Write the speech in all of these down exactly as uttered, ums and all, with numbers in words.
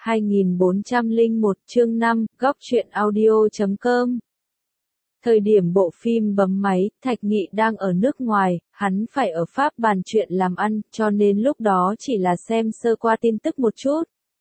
hai nghìn bốn trăm lẻ một chương năm, góc truyện audio chấm com. Thời điểm bộ phim bấm máy, Thạch Nghị đang ở nước ngoài, hắn phải ở Pháp bàn chuyện làm ăn, cho nên lúc đó chỉ là xem sơ qua tin tức một chút.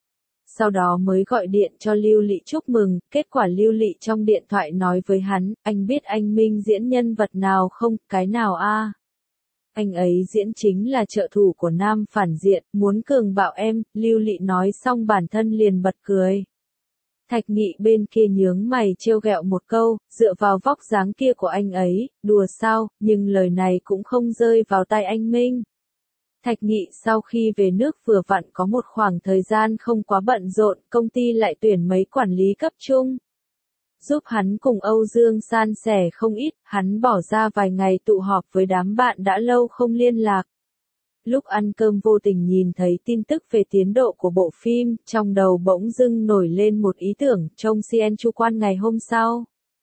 Sau đó mới gọi điện cho Lưu Lị chúc mừng, kết quả Lưu Lị trong điện thoại nói với hắn, anh biết anh Minh diễn nhân vật nào không, cái nào a? Anh ấy diễn chính là trợ thủ của nam phản diện, muốn cường bạo em, Lưu Lị nói xong bản thân liền bật cười. Thạch Nghị bên kia nhướng mày trêu ghẹo một câu, dựa vào vóc dáng kia của anh ấy, đùa sao, nhưng lời này cũng không rơi vào tai anh Minh. Thạch Nghị sau khi về nước vừa vặn có một khoảng thời gian không quá bận rộn, công ty lại tuyển mấy quản lý cấp trung. Giúp hắn cùng Âu Dương san sẻ không ít, hắn bỏ ra vài ngày tụ họp với đám bạn đã lâu không liên lạc. Lúc ăn cơm vô tình nhìn thấy tin tức về tiến độ của bộ phim, trong đầu bỗng dưng nổi lên một ý tưởng, trông Cien Chu Quan ngày hôm sau.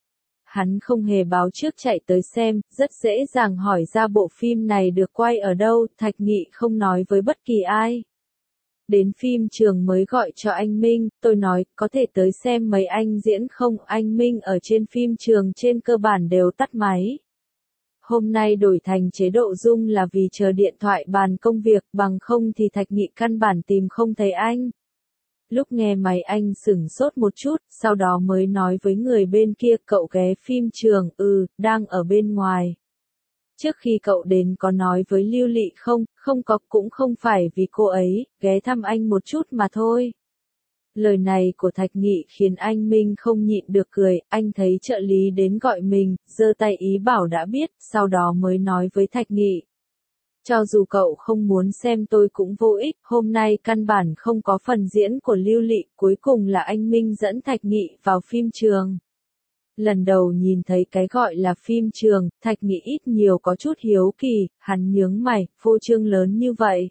Hắn không hề báo trước chạy tới xem, rất dễ dàng hỏi ra bộ phim này được quay ở đâu, Thạch Nghị không nói với bất kỳ ai. Đến phim trường mới gọi cho anh Minh, tôi nói, có thể tới xem mấy anh diễn không, anh Minh ở trên phim trường trên cơ bản đều tắt máy. Hôm nay đổi thành chế độ Zoom là vì chờ điện thoại bàn công việc, bằng không thì Thạch Nghị căn bản tìm không thấy anh. Lúc nghe máy anh sửng sốt một chút, sau đó mới nói với người bên kia, cậu ghé phim trường, ừ, đang ở bên ngoài. Trước khi cậu đến có nói với Lưu Lị không, không có, cũng không phải vì cô ấy, ghé thăm anh một chút mà thôi. Lời này của Thạch Nghị khiến anh Minh không nhịn được cười, anh thấy trợ lý đến gọi mình, giơ tay ý bảo đã biết, sau đó mới nói với Thạch Nghị. Cho dù cậu không muốn xem tôi cũng vô ích, hôm nay căn bản không có phần diễn của Lưu Lị, cuối cùng là anh Minh dẫn Thạch Nghị vào phim trường. Lần đầu nhìn thấy cái gọi là phim trường, Thạch Nghị ít nhiều có chút hiếu kỳ, hắn nhướng mày, phô trương lớn như vậy.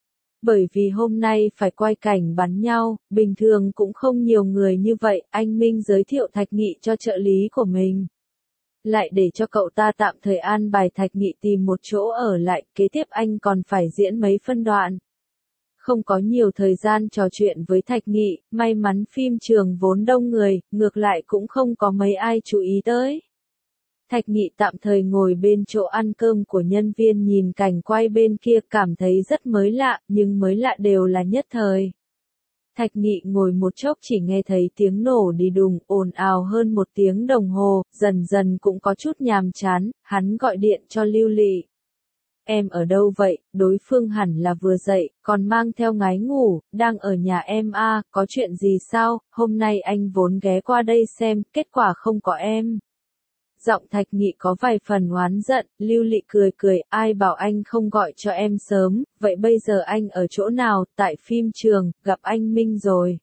Bởi vì hôm nay phải quay cảnh bắn nhau, bình thường cũng không nhiều người như vậy, anh Minh giới thiệu Thạch Nghị cho trợ lý của mình. Lại để cho cậu ta tạm thời an bài Thạch Nghị tìm một chỗ ở lại, kế tiếp anh còn phải diễn mấy phân đoạn. Không có nhiều thời gian trò chuyện với Thạch Nghị, may mắn phim trường vốn đông người, ngược lại cũng không có mấy ai chú ý tới. Thạch Nghị tạm thời ngồi bên chỗ ăn cơm của nhân viên nhìn cảnh quay bên kia cảm thấy rất mới lạ, nhưng mới lạ đều là nhất thời. Thạch Nghị ngồi một chốc chỉ nghe thấy tiếng nổ đi đùng, ồn ào hơn một tiếng đồng hồ, dần dần cũng có chút nhàm chán, hắn gọi điện cho Lưu Lị. Em ở đâu vậy, đối phương hẳn là vừa dậy, còn mang theo ngái ngủ, đang ở nhà em a, có chuyện gì sao, hôm nay anh vốn ghé qua đây xem, kết quả không có em. Giọng Thạch Nghị có vài phần oán giận, Lưu Lị cười cười, ai bảo anh không gọi cho em sớm, vậy bây giờ anh ở chỗ nào, tại phim trường, gặp anh Minh rồi.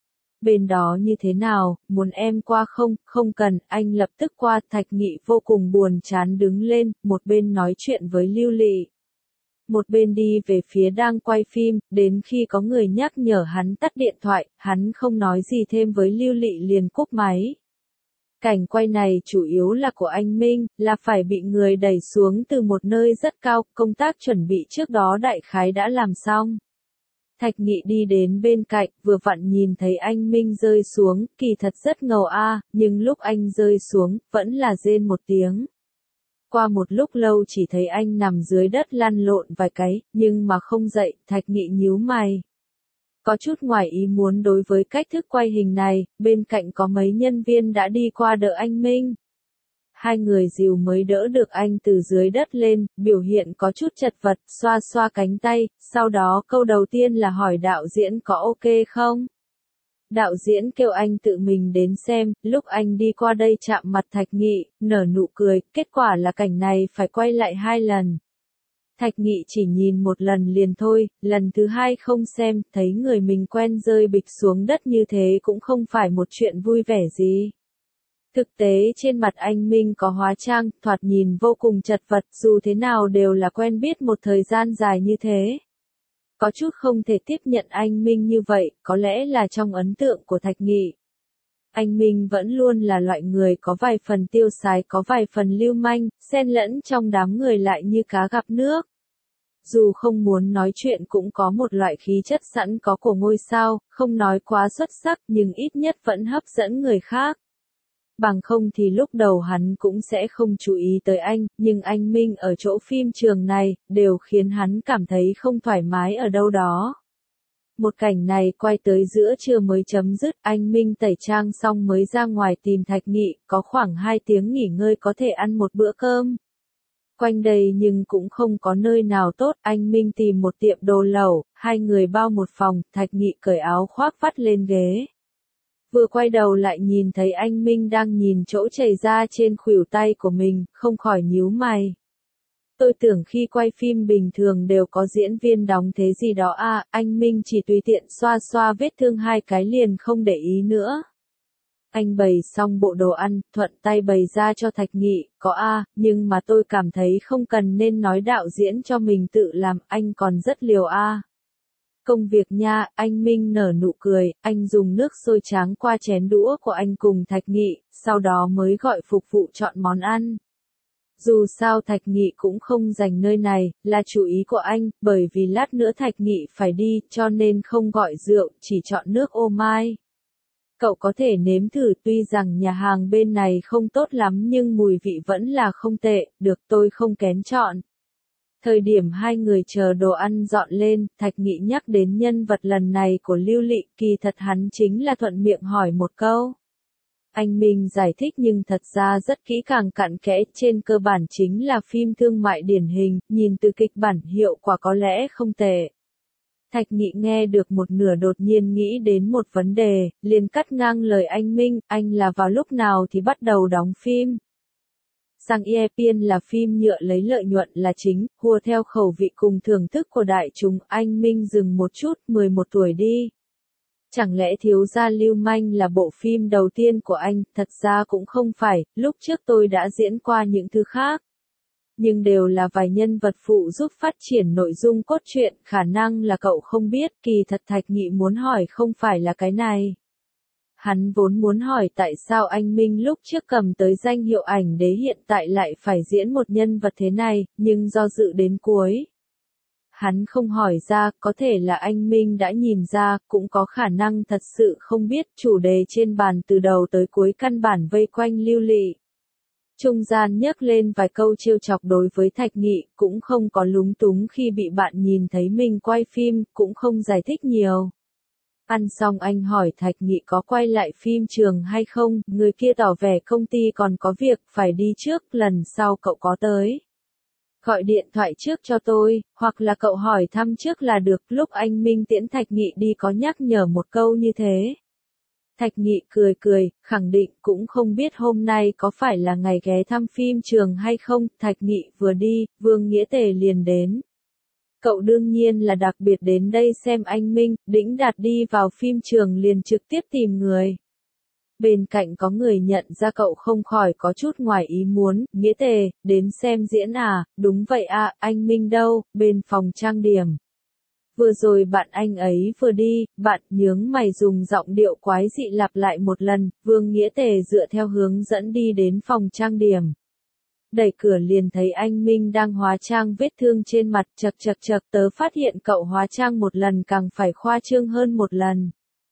Bên đó như thế nào, muốn em qua không, không cần, anh lập tức qua, Thạch Nghị vô cùng buồn chán đứng lên, một bên nói chuyện với Lưu Lị. Một bên đi về phía đang quay phim, đến khi có người nhắc nhở hắn tắt điện thoại, hắn không nói gì thêm với Lưu Lị liền cúp máy. Cảnh quay này chủ yếu là của anh Minh, là phải bị người đẩy xuống từ một nơi rất cao, công tác chuẩn bị trước đó đại khái đã làm xong. Thạch Nghị đi đến bên cạnh, vừa vặn nhìn thấy anh Minh rơi xuống, kỳ thật rất ngầu a, nhưng lúc anh rơi xuống, vẫn là rên một tiếng. Qua một lúc lâu chỉ thấy anh nằm dưới đất lăn lộn vài cái, nhưng mà không dậy, Thạch Nghị nhíu mày. Có chút ngoài ý muốn đối với cách thức quay hình này, bên cạnh có mấy nhân viên đã đi qua đỡ anh Minh. Hai người dìu mới đỡ được anh từ dưới đất lên, biểu hiện có chút chật vật, xoa xoa cánh tay, sau đó câu đầu tiên là hỏi đạo diễn có ok không? Đạo diễn kêu anh tự mình đến xem, lúc anh đi qua đây chạm mặt Thạch Nghị, nở nụ cười, kết quả là cảnh này phải quay lại hai lần. Thạch Nghị chỉ nhìn một lần liền thôi, lần thứ hai không xem, thấy người mình quen rơi bịch xuống đất như thế cũng không phải một chuyện vui vẻ gì. Thực tế trên mặt anh Minh có hóa trang, thoạt nhìn vô cùng chật vật, dù thế nào đều là quen biết một thời gian dài như thế. Có chút không thể tiếp nhận anh Minh như vậy, có lẽ là trong ấn tượng của Thạch Nghị. Anh Minh vẫn luôn là loại người có vài phần tiêu sái, có vài phần lưu manh, xen lẫn trong đám người lại như cá gặp nước. dù không muốn nói chuyện cũng có một loại khí chất sẵn có của ngôi sao, không nói quá xuất sắc nhưng ít nhất vẫn hấp dẫn người khác. Bằng không thì lúc đầu hắn cũng sẽ không chú ý tới anh, nhưng anh Minh ở chỗ phim trường này, đều khiến hắn cảm thấy không thoải mái ở đâu đó. Một cảnh này quay tới giữa trưa mới chấm dứt, anh Minh tẩy trang xong mới ra ngoài tìm Thạch Nghị, có khoảng hai tiếng nghỉ ngơi có thể ăn một bữa cơm. Quanh đây nhưng cũng không có nơi nào tốt, anh Minh tìm một tiệm đồ lẩu, hai người bao một phòng, Thạch Nghị cởi áo khoác vắt lên ghế. Vừa quay đầu lại nhìn thấy anh Minh đang nhìn chỗ chảy ra trên khuỷu tay của mình, không khỏi nhíu mày. Tôi tưởng khi quay phim bình thường đều có diễn viên đóng thế gì đó à, anh Minh chỉ tùy tiện xoa xoa vết thương hai cái liền không để ý nữa. Anh bày xong bộ đồ ăn, thuận tay bày ra cho Thạch Nghị, có a, nhưng mà tôi cảm thấy không cần nên nói đạo diễn cho mình tự làm, anh còn rất liều a. Công việc nha, anh Minh nở nụ cười, anh dùng nước sôi tráng qua chén đũa của anh cùng Thạch Nghị, sau đó mới gọi phục vụ chọn món ăn. Dù sao Thạch Nghị cũng không dành nơi này, là chủ ý của anh, bởi vì lát nữa Thạch Nghị phải đi, cho nên không gọi rượu, chỉ chọn nước ô mai. Cậu có thể nếm thử, tuy rằng nhà hàng bên này không tốt lắm nhưng mùi vị vẫn là không tệ, được, tôi không kén chọn. Thời điểm hai người chờ đồ ăn dọn lên, Thạch Nghị nhắc đến nhân vật lần này của Lưu Lị, kỳ thật hắn chính là thuận miệng hỏi một câu. Anh Minh giải thích nhưng thật ra rất kỹ càng cặn kẽ, trên cơ bản chính là phim thương mại điển hình, nhìn từ kịch bản hiệu quả có lẽ không tệ. Thạch Nghị nghe được một nửa đột nhiên nghĩ đến một vấn đề, liền cắt ngang lời anh Minh, anh là vào lúc nào thì bắt đầu đóng phim. Sang Iepian là phim nhựa lấy lợi nhuận là chính, hùa theo khẩu vị cùng thưởng thức của đại chúng, anh Minh dừng một chút, mười một tuổi đi. Chẳng lẽ Thiếu gia lưu manh là bộ phim đầu tiên của anh, thật ra cũng không phải, lúc trước tôi đã diễn qua những thứ khác. Nhưng đều là vài nhân vật phụ giúp phát triển nội dung cốt truyện, khả năng là cậu không biết, kỳ thật Thạch Nghị muốn hỏi không phải là cái này. Hắn vốn muốn hỏi tại sao anh Minh lúc trước cầm tới danh hiệu ảnh đế hiện tại lại phải diễn một nhân vật thế này, nhưng do dự đến cuối. Hắn không hỏi ra, có thể là anh Minh đã nhìn ra, cũng có khả năng thật sự không biết, chủ đề trên bàn từ đầu tới cuối căn bản vây quanh Lưu Lị. Trung gian nhắc lên vài câu trêu chọc đối với Thạch Nghị, cũng không có lúng túng khi bị bạn nhìn thấy mình quay phim, cũng không giải thích nhiều. Ăn xong anh hỏi Thạch Nghị có quay lại phim trường hay không, người kia tỏ vẻ công ty còn có việc, phải đi trước, lần sau cậu có tới. Gọi điện thoại trước cho tôi, hoặc là cậu hỏi thăm trước là được, lúc anh Minh tiễn Thạch Nghị đi có nhắc nhở một câu như thế. Thạch Nghị cười cười, khẳng định cũng không biết hôm nay có phải là ngày ghé thăm phim trường hay không, Thạch Nghị vừa đi, Vương Nghĩa Tề liền đến. Cậu đương nhiên là đặc biệt đến đây xem anh Minh, Đĩnh Đạt đi vào phim trường liền trực tiếp tìm người. Bên cạnh có người nhận ra cậu không khỏi có chút ngoài ý muốn, Nghĩa Tề, đến xem diễn à, đúng vậy à, anh Minh đâu, bên phòng trang điểm. Vừa rồi bạn anh ấy vừa đi, bạn nhướng mày dùng giọng điệu quái dị lặp lại một lần, Vương Nghĩa Tề dựa theo hướng dẫn đi đến phòng trang điểm. Đẩy cửa liền thấy anh Minh đang hóa trang vết thương trên mặt, chật chật chật, tớ phát hiện cậu hóa trang một lần càng phải khoa trương hơn một lần.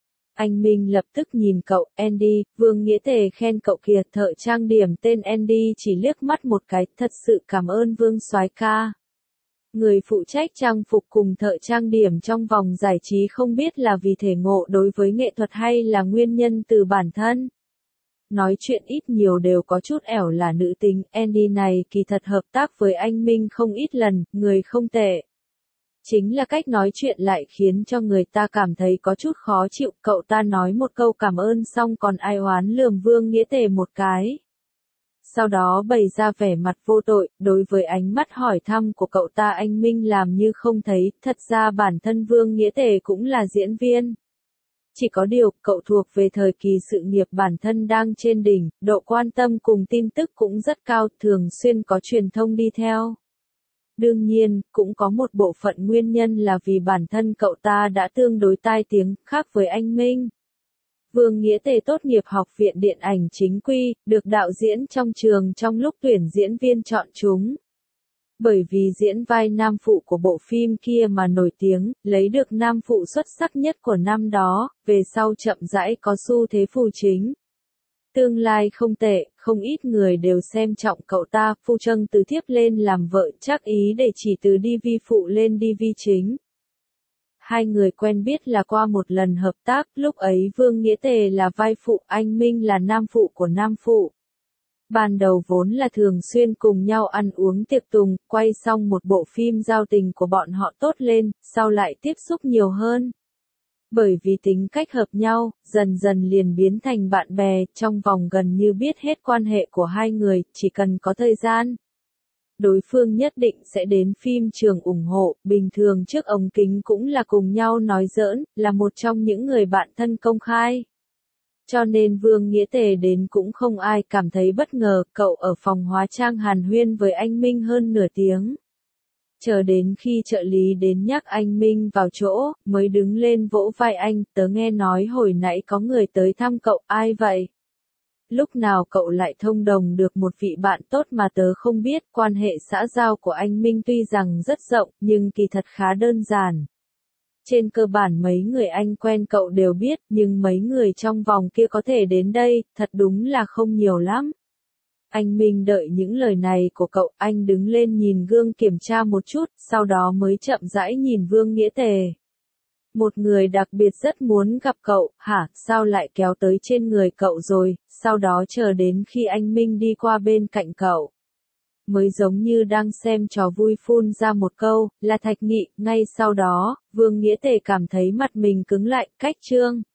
Anh Minh lập tức nhìn cậu, Andy, Vương Nghĩa Tề khen cậu kìa, thợ trang điểm tên Andy chỉ liếc mắt một cái, thật sự cảm ơn Vương soái ca. Người phụ trách trang phục cùng thợ trang điểm trong vòng giải trí không biết là vì thể ngộ đối với nghệ thuật hay là nguyên nhân từ bản thân. Nói chuyện ít nhiều đều có chút ẻo là nữ tính, Andy này kỳ thật hợp tác với anh Minh không ít lần, người không tệ. Chính là cách nói chuyện lại khiến cho người ta cảm thấy có chút khó chịu, cậu ta nói một câu cảm ơn xong còn ai oán lườm Vương Nghĩa Tề một cái. Sau đó bày ra vẻ mặt vô tội, đối với ánh mắt hỏi thăm của cậu ta anh Minh làm như không thấy, thật ra bản thân Vương Nghĩa Tề cũng là diễn viên. Chỉ có điều, cậu thuộc về thời kỳ sự nghiệp bản thân đang trên đỉnh, độ quan tâm cùng tin tức cũng rất cao, thường xuyên có truyền thông đi theo. Đương nhiên, cũng có một bộ phận nguyên nhân là vì bản thân cậu ta đã tương đối tai tiếng, khác với anh Minh. Vương Nghĩa Tề tốt nghiệp học viện điện ảnh chính quy, được đạo diễn trong trường trong lúc tuyển diễn viên chọn chúng. Bởi vì diễn vai nam phụ của bộ phim kia mà nổi tiếng, lấy được nam phụ xuất sắc nhất của năm đó, về sau chậm rãi có xu thế phù chính. Tương lai không tệ, không ít người đều xem trọng cậu ta, Phu Trâng từ tiếp lên làm vợ chắc ý để chỉ từ đi vi phụ lên đi vi chính. Hai người quen biết là qua một lần hợp tác, lúc ấy Vương Nghĩa Tề là vai phụ, anh Minh là nam phụ của nam phụ. Ban đầu vốn là thường xuyên cùng nhau ăn uống tiệc tùng, quay xong một bộ phim giao tình của bọn họ tốt lên, sau lại tiếp xúc nhiều hơn. Bởi vì tính cách hợp nhau, dần dần liền biến thành bạn bè, trong vòng gần như biết hết quan hệ của hai người, chỉ cần có thời gian. Đối phương nhất định sẽ đến phim trường ủng hộ, bình thường trước ống kính cũng là cùng nhau nói giỡn, là một trong những người bạn thân công khai. Cho nên Vương Nghĩa Tề đến cũng không ai cảm thấy bất ngờ, cậu ở phòng hóa trang hàn huyên với anh Minh hơn nửa tiếng. Chờ đến khi trợ lý đến nhắc anh Minh vào chỗ, mới đứng lên vỗ vai anh, tớ nghe nói hồi nãy có người tới thăm cậu, ai vậy? Lúc nào cậu lại thông đồng được một vị bạn tốt mà tớ không biết, quan hệ xã giao của anh Minh tuy rằng rất rộng, nhưng kỳ thật khá đơn giản. Trên cơ bản mấy người anh quen cậu đều biết, nhưng mấy người trong vòng kia có thể đến đây, thật đúng là không nhiều lắm. Anh Minh đợi những lời này của cậu, anh đứng lên nhìn gương kiểm tra một chút, sau đó mới chậm rãi nhìn Vương Nghĩa Tề. Một người đặc biệt rất muốn gặp cậu, hả, sao lại kéo tới trên người cậu rồi, sau đó chờ đến khi anh Minh đi qua bên cạnh cậu. Mới giống như đang xem trò vui phun ra một câu, là Thạch Nghị, ngay sau đó, Vương Nghĩa Tề cảm thấy mặt mình cứng lại, cách trương.